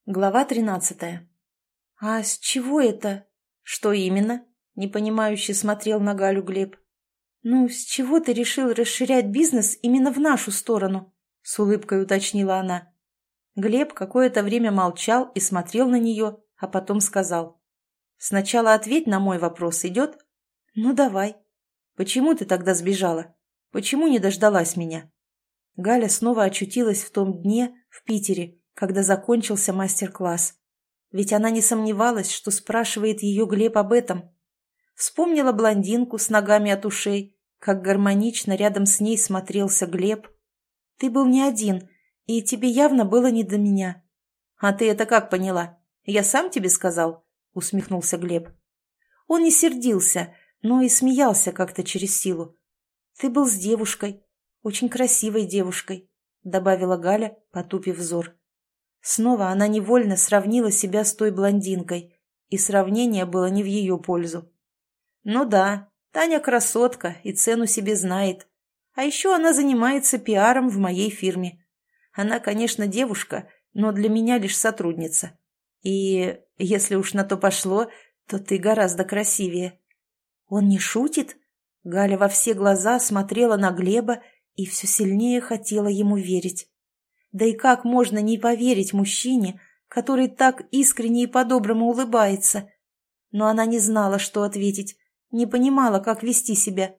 Глава 13. «А с чего это?» «Что именно?» – непонимающе смотрел на Галю Глеб. «Ну, с чего ты решил расширять бизнес именно в нашу сторону?» – с улыбкой уточнила она. Глеб какое-то время молчал и смотрел на нее, а потом сказал. «Сначала ответь на мой вопрос, идет?» «Ну, давай». «Почему ты тогда сбежала? Почему не дождалась меня?» Галя снова очутилась в том дне в Питере, когда закончился мастер-класс. Ведь она не сомневалась, что спрашивает ее Глеб об этом. Вспомнила блондинку с ногами от ушей, как гармонично рядом с ней смотрелся Глеб. «Ты был не один, и тебе явно было не до меня». «А ты это как поняла? Я сам тебе сказал?» — усмехнулся Глеб. Он не сердился, но и смеялся как-то через силу. «Ты был с девушкой, очень красивой девушкой», — добавила Галя, потупив взор. Снова она невольно сравнила себя с той блондинкой, и сравнение было не в ее пользу. «Ну да, Таня красотка и цену себе знает. А еще она занимается пиаром в моей фирме. Она, конечно, девушка, но для меня лишь сотрудница. И, если уж на то пошло, то ты гораздо красивее». «Он не шутит?» Галя во все глаза смотрела на Глеба и все сильнее хотела ему верить. Да и как можно не поверить мужчине, который так искренне и по-доброму улыбается? Но она не знала, что ответить, не понимала, как вести себя.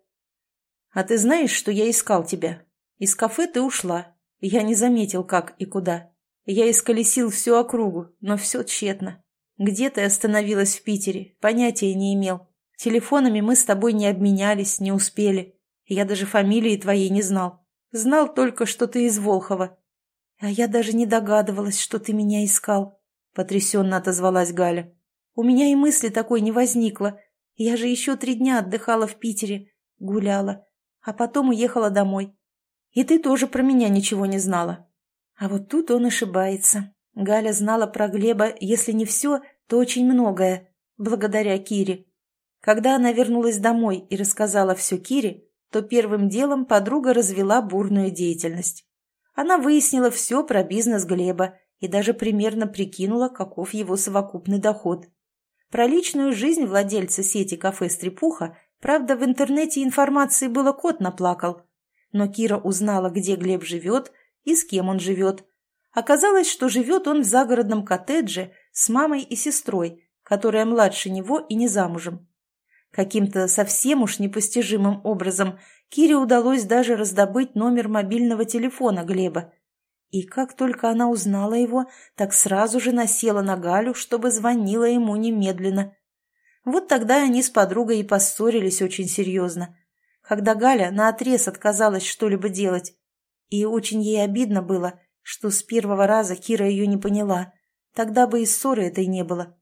«А ты знаешь, что я искал тебя? Из кафе ты ушла. Я не заметил, как и куда. Я исколесил всю округу, но все тщетно. Где ты остановилась в Питере, понятия не имел. Телефонами мы с тобой не обменялись, не успели. Я даже фамилии твоей не знал. Знал только, что ты из Волхова». «А я даже не догадывалась, что ты меня искал», — потрясенно отозвалась Галя. «У меня и мысли такой не возникло. Я же еще 3 дня отдыхала в Питере, гуляла, а потом уехала домой. И ты тоже про меня ничего не знала». А вот тут он ошибается. Галя знала про Глеба, если не все, то очень многое, благодаря Кире. Когда она вернулась домой и рассказала все Кире, то первым делом подруга развела бурную деятельность. Она выяснила все про бизнес Глеба и даже примерно прикинула, каков его совокупный доход. Про личную жизнь владельца сети кафе «Стрепуха», правда, в интернете информации было кот наплакал. Но Кира узнала, где Глеб живет и с кем он живет. Оказалось, что живет он в загородном коттедже с мамой и сестрой, которая младше него и не замужем. Каким-то совсем уж непостижимым образом Кире удалось даже раздобыть номер мобильного телефона Глеба. И как только она узнала его, так сразу же насела на Галю, чтобы звонила ему немедленно. Вот тогда они с подругой и поссорились очень серьезно, когда Галя наотрез отказалась что-либо делать. И очень ей обидно было, что с первого раза Кира ее не поняла, тогда бы и ссоры этой не было.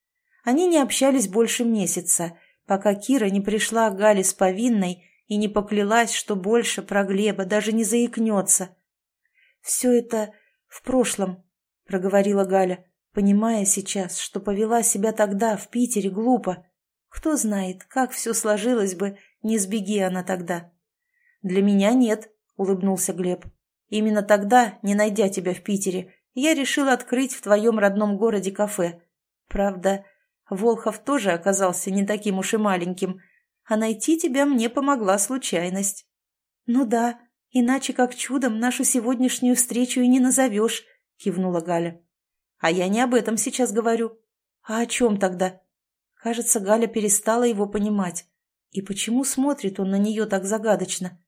Они не общались больше месяца, пока Кира не пришла к Гале с повинной и не поклялась, что больше про Глеба даже не заикнется. «Все это в прошлом», — проговорила Галя, понимая сейчас, что повела себя тогда в Питере глупо. Кто знает, как все сложилось бы, не сбеги она тогда. «Для меня нет», — улыбнулся Глеб. «Именно тогда, не найдя тебя в Питере, я решил открыть в твоем родном городе кафе. Правда, Волхов тоже оказался не таким уж и маленьким, а найти тебя мне помогла случайность». «Ну да, иначе как чудом нашу сегодняшнюю встречу и не назовешь», — кивнула Галя. «А я не об этом сейчас говорю». «А о чем тогда?» Кажется, Галя перестала его понимать. И почему смотрит он на нее так загадочно?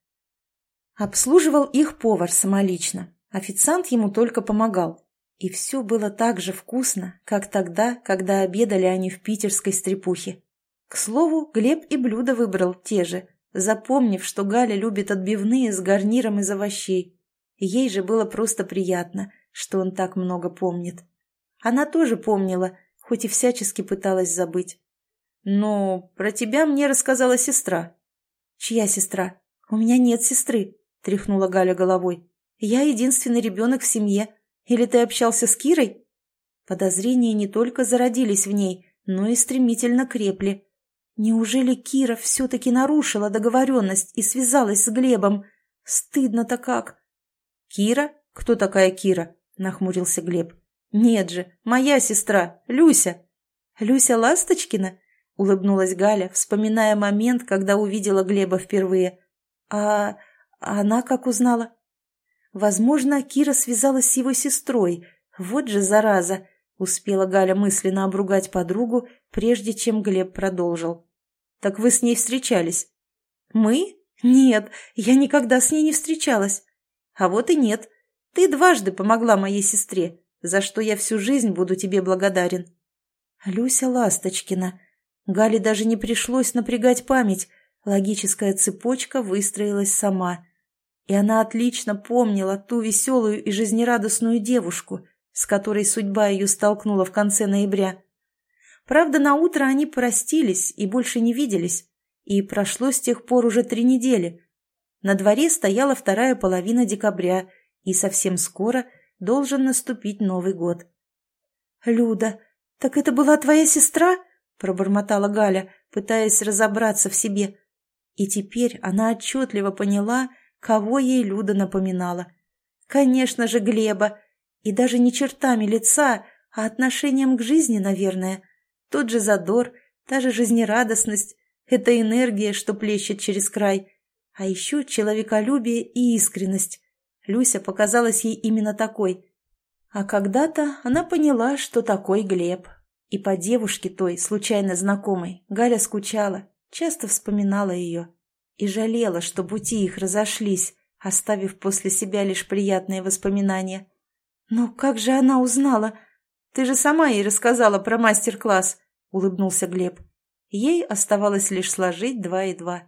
Обслуживал их повар самолично, официант ему только помогал. И все было так же вкусно, как тогда, когда обедали они в питерской «Стрепухе». К слову, Глеб и блюда выбрал те же, запомнив, что Галя любит отбивные с гарниром из овощей. Ей же было просто приятно, что он так много помнит. Она тоже помнила, хоть и всячески пыталась забыть. «Но про тебя мне рассказала сестра». «Чья сестра? У меня нет сестры», — тряхнула Галя головой. «Я единственный ребенок в семье. Или ты общался с Кирой?» Подозрения не только зародились в ней, но и стремительно крепли. Неужели Кира все-таки нарушила договоренность и связалась с Глебом? Стыдно-то как. «Кира? Кто такая Кира?» — нахмурился Глеб. «Нет же, моя сестра, Люся». «Люся Ласточкина?» — улыбнулась Галя, вспоминая момент, когда увидела Глеба впервые. «А она как узнала?» «Возможно, Кира связалась с его сестрой. Вот же зараза!» — успела Галя мысленно обругать подругу, прежде чем Глеб продолжил. «Так вы с ней встречались?» «Мы? Нет, я никогда с ней не встречалась». «А вот и нет. Ты дважды помогла моей сестре, за что я всю жизнь буду тебе благодарен». Люся Ласточкина. Гале даже не пришлось напрягать память. Логическая цепочка выстроилась сама. И она отлично помнила ту веселую и жизнерадостную девушку, с которой судьба ее столкнула в конце ноября. Правда, наутро они простились и больше не виделись, и прошло с тех пор уже 3 недели. На дворе стояла вторая половина декабря, и совсем скоро должен наступить Новый год. «Люда, так это была твоя сестра?» – пробормотала Галя, пытаясь разобраться в себе. И теперь она отчетливо поняла, кого ей Люда напоминала. Конечно же, Глеба. И даже не чертами лица, а отношением к жизни, наверное. Тот же задор, та же жизнерадостность, эта энергия, что плещет через край. А еще человеколюбие и искренность. Люся показалась ей именно такой. А когда-то она поняла, что такой Глеб. И по девушке той, случайно знакомой, Галя скучала, часто вспоминала ее. И жалела, что пути их разошлись, оставив после себя лишь приятные воспоминания. «Но как же она узнала? Ты же сама ей рассказала про мастер-класс», — улыбнулся Глеб. Ей оставалось лишь сложить 2 и 2.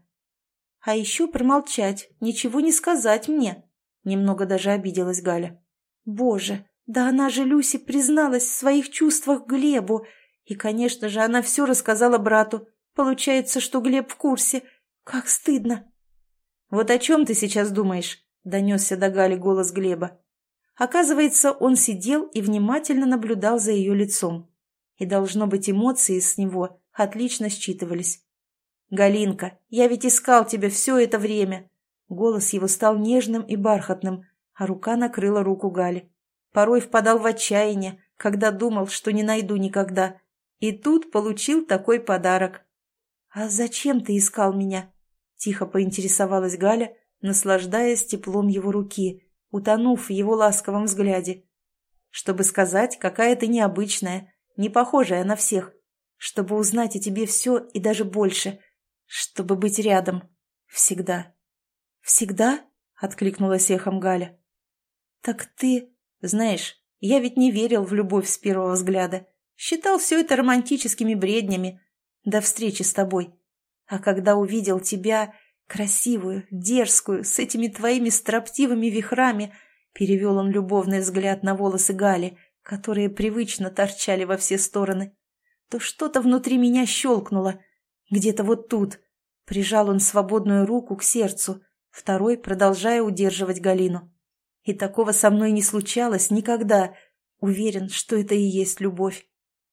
«А еще промолчать, ничего не сказать мне», — немного даже обиделась Галя. «Боже, да она же Люсе призналась в своих чувствах к Глебу, и, конечно же, она все рассказала брату. Получается, что Глеб в курсе. Как стыдно!» «Вот о чем ты сейчас думаешь?» — донесся до Гали голос Глеба. Оказывается, он сидел и внимательно наблюдал за ее лицом. И, должно быть, эмоции с него отлично считывались. «Галинка, я ведь искал тебя все это время!» Голос его стал нежным и бархатным, а рука накрыла руку Гали. Порой впадал в отчаяние, когда думал, что не найду никогда. И тут получил такой подарок. «А зачем ты искал меня?» — тихо поинтересовалась Галя, наслаждаясь теплом его руки, утонув в его ласковом взгляде. «Чтобы сказать, какая ты необычная, не похожая на всех. Чтобы узнать о тебе все и даже больше. Чтобы быть рядом. Всегда». «Всегда?» — откликнулась эхом Галя. «Так ты...» «Знаешь, я ведь не верил в любовь с первого взгляда. Считал все это романтическими бреднями. До встречи с тобой. А когда увидел тебя, красивую, дерзкую, с этими твоими строптивыми вихрами», перевел он любовный взгляд на волосы Гали, которые привычно торчали во все стороны, то что-то внутри меня щелкнуло. Где-то вот тут. Прижал он свободную руку к сердцу, второй продолжая удерживать Галину. И такого со мной не случалось никогда. Уверен, что это и есть любовь.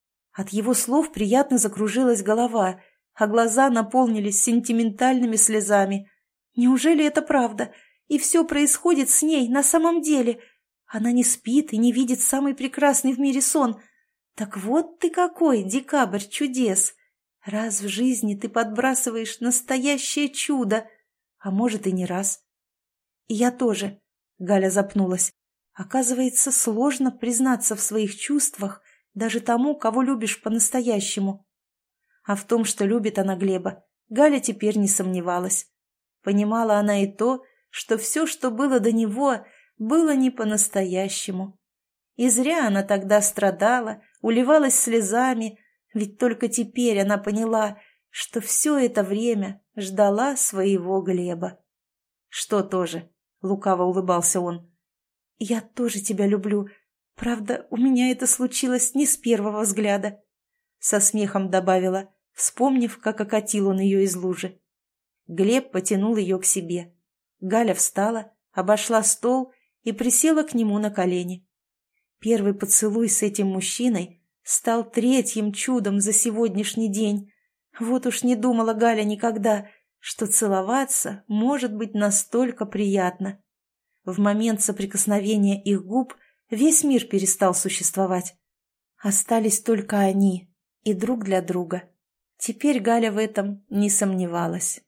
От его слов приятно закружилась голова, а глаза наполнились сентиментальными слезами. Неужели это правда? И все происходит с ней на самом деле? Она не спит и не видит самый прекрасный в мире сон. Так вот ты какой, декабрь чудес! Раз в жизни ты подбрасываешь настоящее чудо, а может и не раз. И я тоже. Галя запнулась. Оказывается, сложно признаться в своих чувствах даже тому, кого любишь по-настоящему. А в том, что любит она Глеба, Галя теперь не сомневалась. Понимала она и то, что все, что было до него, было не по-настоящему. И зря она тогда страдала, уливалась слезами, ведь только теперь она поняла, что все это время ждала своего Глеба. «Что тоже?» — лукаво улыбался он. «Я тоже тебя люблю. Правда, у меня это случилось не с первого взгляда», — со смехом добавила, вспомнив, как окатил он ее из лужи. Глеб потянул ее к себе. Галя встала, обошла стол и присела к нему на колени. Первый поцелуй с этим мужчиной стал 3-м чудом за сегодняшний день. Вот уж не думала Галя никогда, что целоваться может быть настолько приятно. В момент соприкосновения их губ Весь мир перестал существовать. Остались только они и друг для друга. Теперь Галя в этом не сомневалась.